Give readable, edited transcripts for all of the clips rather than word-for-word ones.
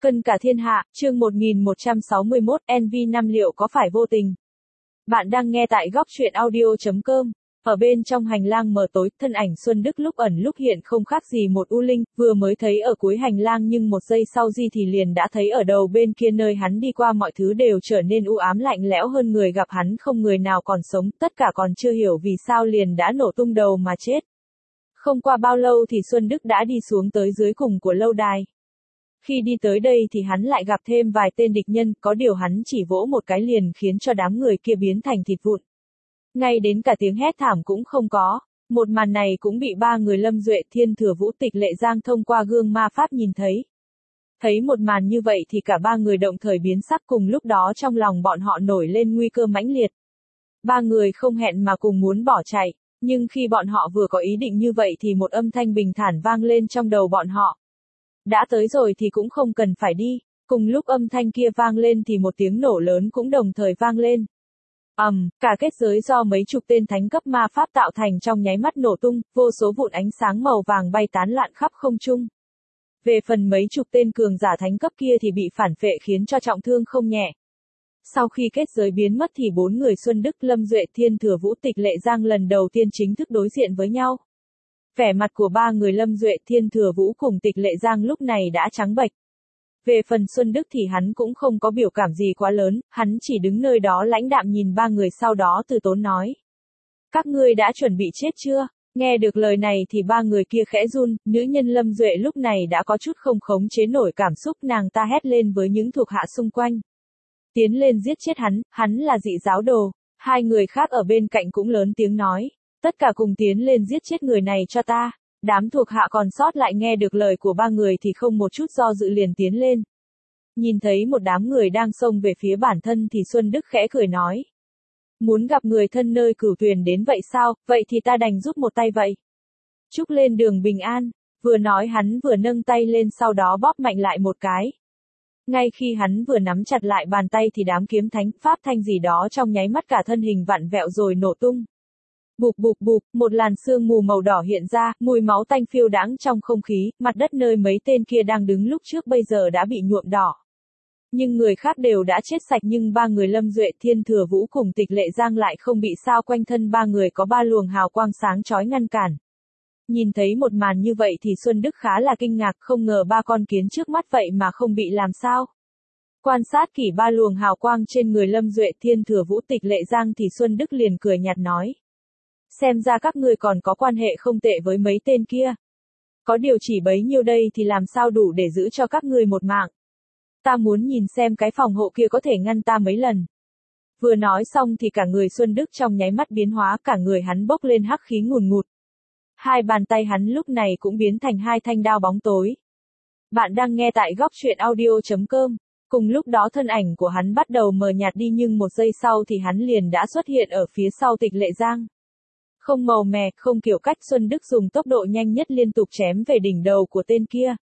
Cân cả thiên hạ, chương 1161, NV5 liệu có phải vô tình? Bạn đang nghe tại góc truyện audio.com. Ở bên trong hành lang mờ tối, thân ảnh Xuân Đức lúc ẩn lúc hiện không khác gì một u linh, vừa mới thấy ở cuối hành lang nhưng một giây sau thì liền đã thấy ở đầu bên kia nơi hắn đi qua mọi thứ đều trở nên u ám lạnh lẽo hơn, người gặp hắn không người nào còn sống, tất cả còn chưa hiểu vì sao liền đã nổ tung đầu mà chết. Không qua bao lâu thì Xuân Đức đã đi xuống tới dưới cùng của lâu đài. Khi đi tới đây thì hắn lại gặp thêm vài tên địch nhân, có điều hắn chỉ vỗ một cái liền khiến cho đám người kia biến thành thịt vụn. Ngay đến cả tiếng hét thảm cũng không có. Một màn này cũng bị ba người Lâm Duệ, Thiên Thừa Vũ, Tịch Lệ Giang thông qua gương ma pháp nhìn thấy. Thấy một màn như vậy thì cả ba người động thời biến sắc, cùng lúc đó trong lòng bọn họ nổi lên nguy cơ mãnh liệt. Ba người không hẹn mà cùng muốn bỏ chạy, nhưng khi bọn họ vừa có ý định như vậy thì một âm thanh bình thản vang lên trong đầu bọn họ. Đã tới rồi thì cũng không cần phải đi. Cùng lúc âm thanh kia vang lên thì một tiếng nổ lớn cũng đồng thời vang lên. Cả kết giới do mấy chục tên thánh cấp ma pháp tạo thành trong nháy mắt nổ tung, vô số vụn ánh sáng màu vàng bay tán loạn khắp không trung. Về phần mấy chục tên cường giả thánh cấp kia thì bị phản phệ khiến cho trọng thương không nhẹ. Sau khi kết giới biến mất thì bốn người Xuân Đức, Lâm Duệ, Thiên Thừa Vũ, Tịch Lệ Giang lần đầu tiên chính thức đối diện với nhau. Vẻ mặt của ba người Lâm Duệ, Thiên Thừa Vũ cùng Tịch Lệ Giang lúc này đã trắng bệch. Về phần Xuân Đức thì hắn cũng không có biểu cảm gì quá lớn, hắn chỉ đứng nơi đó lãnh đạm nhìn ba người, sau đó từ tốn nói. Các ngươi đã chuẩn bị chết chưa? Nghe được lời này thì ba người kia khẽ run, nữ nhân Lâm Duệ lúc này đã có chút không khống chế nổi cảm xúc, nàng ta hét lên với những thuộc hạ xung quanh. Tiến lên giết chết hắn là dị giáo đồ. Hai người khác ở bên cạnh cũng lớn tiếng nói. Tất cả cùng tiến lên giết chết người này cho ta. Đám thuộc hạ còn sót lại nghe được lời của ba người thì không một chút do dự liền tiến lên. Nhìn thấy một đám người đang xông về phía bản thân thì Xuân Đức khẽ cười nói. Muốn gặp người thân nơi Cửu Tuyền đến vậy sao, vậy thì ta đành giúp một tay vậy. Chúc lên đường bình an, vừa nói hắn vừa nâng tay lên sau đó bóp mạnh lại một cái. Ngay khi hắn vừa nắm chặt lại bàn tay thì đám kiếm thánh, pháp thanh gì đó trong nháy mắt cả thân hình vặn vẹo rồi nổ tung. Bụp bụp bụp, một làn sương mù màu đỏ hiện ra, mùi máu tanh phiêu đãng trong không khí, mặt đất nơi mấy tên kia đang đứng lúc trước bây giờ đã bị nhuộm đỏ. Nhưng người khác đều đã chết sạch, nhưng ba người Lâm Duệ, Thiên Thừa Vũ cùng Tịch Lệ Giang lại không bị sao, quanh thân ba người có ba luồng hào quang sáng chói ngăn cản. Nhìn thấy một màn như vậy thì Xuân Đức khá là kinh ngạc, không ngờ ba con kiến trước mắt vậy mà không bị làm sao. Quan sát kỹ ba luồng hào quang trên người Lâm Duệ, Thiên Thừa Vũ, Tịch Lệ Giang thì Xuân Đức liền cười nhạt nói. Xem ra các ngươi còn có quan hệ không tệ với mấy tên kia. Có điều chỉ bấy nhiêu đây thì làm sao đủ để giữ cho các ngươi một mạng. Ta muốn nhìn xem cái phòng hộ kia có thể ngăn ta mấy lần. Vừa nói xong thì cả người Xuân Đức trong nháy mắt biến hóa, cả người hắn bốc lên hắc khí ngùn ngụt. Hai bàn tay hắn lúc này cũng biến thành hai thanh đao bóng tối. Bạn đang nghe tại góc truyện audio.com. Cùng lúc đó thân ảnh của hắn bắt đầu mờ nhạt đi, nhưng một giây sau thì hắn liền đã xuất hiện ở phía sau Tịch Lệ Giang. Không màu mè, không kiểu cách, Xuân Đức dùng tốc độ nhanh nhất liên tục chém về đỉnh đầu của tên kia.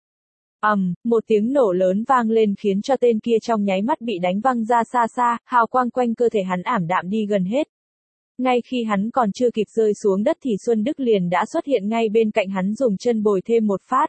Một tiếng nổ lớn vang lên khiến cho tên kia trong nháy mắt bị đánh văng ra xa xa, hào quang quanh cơ thể hắn ảm đạm đi gần hết. Ngay khi hắn còn chưa kịp rơi xuống đất thì Xuân Đức liền đã xuất hiện ngay bên cạnh hắn, dùng chân bồi thêm một phát.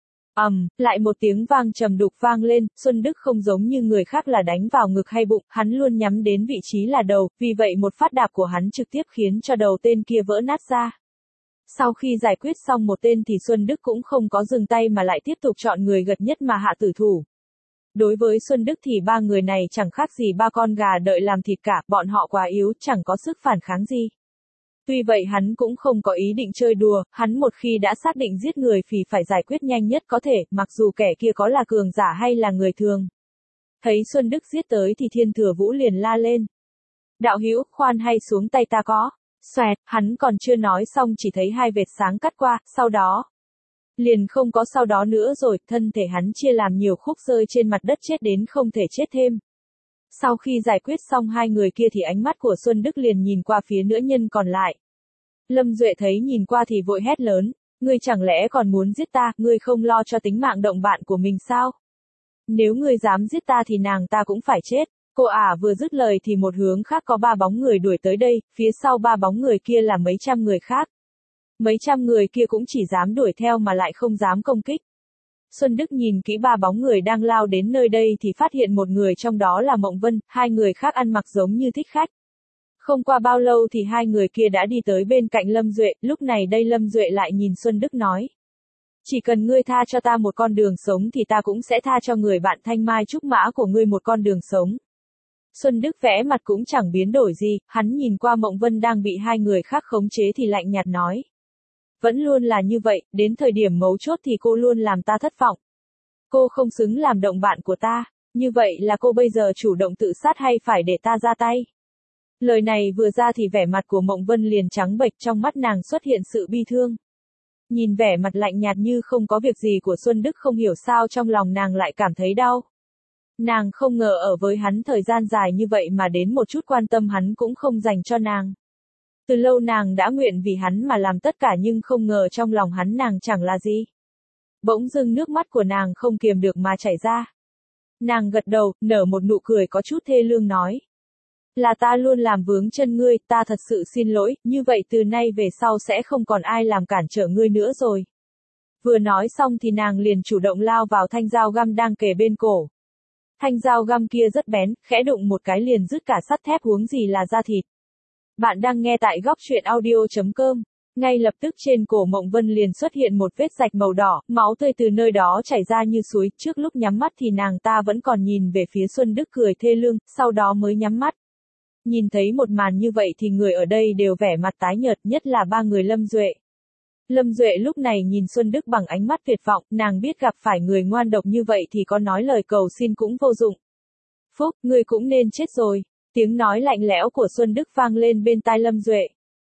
Lại một tiếng vang trầm đục vang lên, Xuân Đức không giống như người khác là đánh vào ngực hay bụng, hắn luôn nhắm đến vị trí là đầu, vì vậy một phát đạp của hắn trực tiếp khiến cho đầu tên kia vỡ nát ra. Sau khi giải quyết xong một tên thì Xuân Đức cũng không có dừng tay mà lại tiếp tục chọn người gần nhất mà hạ tử thủ. Đối với Xuân Đức thì ba người này chẳng khác gì ba con gà đợi làm thịt cả, bọn họ quá yếu, chẳng có sức phản kháng gì. Tuy vậy hắn cũng không có ý định chơi đùa, hắn một khi đã xác định giết người thì phải giải quyết nhanh nhất có thể, mặc dù kẻ kia có là cường giả hay là người thường. Thấy Xuân Đức giết tới thì Thiên Thừa Vũ liền la lên. Đạo hữu, khoan hay xuống tay ta có. Xoẹt, hắn còn chưa nói xong chỉ thấy hai vệt sáng cắt qua, sau đó. Liền không có sau đó nữa rồi, thân thể hắn chia làm nhiều khúc rơi trên mặt đất, chết đến không thể chết thêm. Sau khi giải quyết xong hai người kia thì ánh mắt của Xuân Đức liền nhìn qua phía nữ nhân còn lại. Lâm Duệ thấy nhìn qua thì vội hét lớn, ngươi chẳng lẽ còn muốn giết ta, ngươi không lo cho tính mạng đồng bạn của mình sao? Nếu ngươi dám giết ta thì nàng ta cũng phải chết. Cô vừa dứt lời thì một hướng khác có ba bóng người đuổi tới đây, phía sau ba bóng người kia là mấy trăm người khác. Mấy trăm người kia cũng chỉ dám đuổi theo mà lại không dám công kích. Xuân Đức nhìn kỹ ba bóng người đang lao đến nơi đây thì phát hiện một người trong đó là Mộng Vân, hai người khác ăn mặc giống như thích khách. Không qua bao lâu thì hai người kia đã đi tới bên cạnh Lâm Duệ, lúc này đây Lâm Duệ lại nhìn Xuân Đức nói. Chỉ cần ngươi tha cho ta một con đường sống thì ta cũng sẽ tha cho người bạn thanh mai trúc mã của ngươi một con đường sống. Xuân Đức vẽ mặt cũng chẳng biến đổi gì, hắn nhìn qua Mộng Vân đang bị hai người khác khống chế thì lạnh nhạt nói. Vẫn luôn là như vậy, đến thời điểm mấu chốt thì cô luôn làm ta thất vọng. Cô không xứng làm động bạn của ta, như vậy là cô bây giờ chủ động tự sát hay phải để ta ra tay? Lời này vừa ra thì vẻ mặt của Mộng Vân liền trắng bệch, trong mắt nàng xuất hiện sự bi thương. Nhìn vẻ mặt lạnh nhạt như không có việc gì của Xuân Đức không hiểu sao trong lòng nàng lại cảm thấy đau. Nàng không ngờ ở với hắn thời gian dài như vậy mà đến một chút quan tâm hắn cũng không dành cho nàng. Từ lâu nàng đã nguyện vì hắn mà làm tất cả nhưng không ngờ trong lòng hắn nàng chẳng là gì. Bỗng dưng nước mắt của nàng không kiềm được mà chảy ra. Nàng gật đầu, nở một nụ cười có chút thê lương nói. Là ta luôn làm vướng chân ngươi, ta thật sự xin lỗi, như vậy từ nay về sau sẽ không còn ai làm cản trở ngươi nữa rồi. Vừa nói xong thì nàng liền chủ động lao vào thanh dao găm đang kề bên cổ. Thanh dao găm kia rất bén, khẽ đụng một cái liền rứt cả sắt thép huống gì là da thịt. Bạn đang nghe tại góc truyện audio.com. Ngay lập tức trên cổ Mộng Vân liền xuất hiện một vết rạch màu đỏ, máu tươi từ nơi đó chảy ra như suối, trước lúc nhắm mắt thì nàng ta vẫn còn nhìn về phía Xuân Đức cười thê lương, sau đó mới nhắm mắt. Nhìn thấy một màn như vậy thì người ở đây đều vẻ mặt tái nhợt, nhất là ba người Lâm Duệ. Lâm Duệ lúc này nhìn Xuân Đức bằng ánh mắt tuyệt vọng, nàng biết gặp phải người ngoan độc như vậy thì có nói lời cầu xin cũng vô dụng. Phúc, ngươi cũng nên chết rồi. Tiếng nói lạnh lẽo của Xuân Đức vang lên bên tai Lâm Duệ.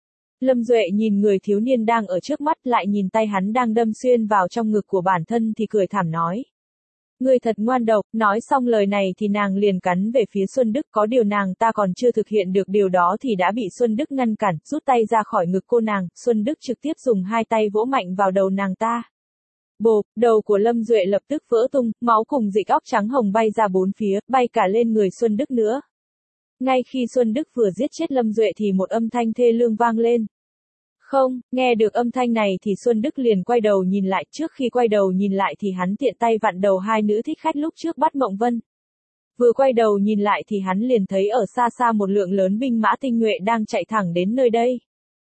Lâm Duệ nhìn người thiếu niên đang ở trước mắt lại nhìn tay hắn đang đâm xuyên vào trong ngực của bản thân thì cười thảm nói. Ngươi thật ngoan độc, nói xong lời này thì nàng liền cắn về phía Xuân Đức, có điều nàng ta còn chưa thực hiện được điều đó thì đã bị Xuân Đức ngăn cản, rút tay ra khỏi ngực cô nàng, Xuân Đức trực tiếp dùng hai tay vỗ mạnh vào đầu nàng ta. Bộp, đầu của Lâm Duệ lập tức vỡ tung, máu cùng dịch óc trắng hồng bay ra bốn phía, bay cả lên người Xuân Đức nữa. Ngay khi Xuân Đức vừa giết chết Lâm Duệ thì một âm thanh thê lương vang lên. Không, nghe được âm thanh này thì Xuân Đức liền quay đầu nhìn lại, trước khi quay đầu nhìn lại thì hắn tiện tay vặn đầu hai nữ thích khách lúc trước bắt Mộng Vân. Vừa quay đầu nhìn lại thì hắn liền thấy ở xa xa một lượng lớn binh mã tinh nhuệ đang chạy thẳng đến nơi đây.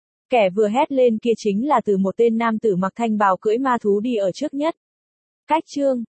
Kẻ vừa hét lên kia chính là từ một tên nam tử mặc thanh bào cưỡi ma thú đi ở trước nhất. Cách chương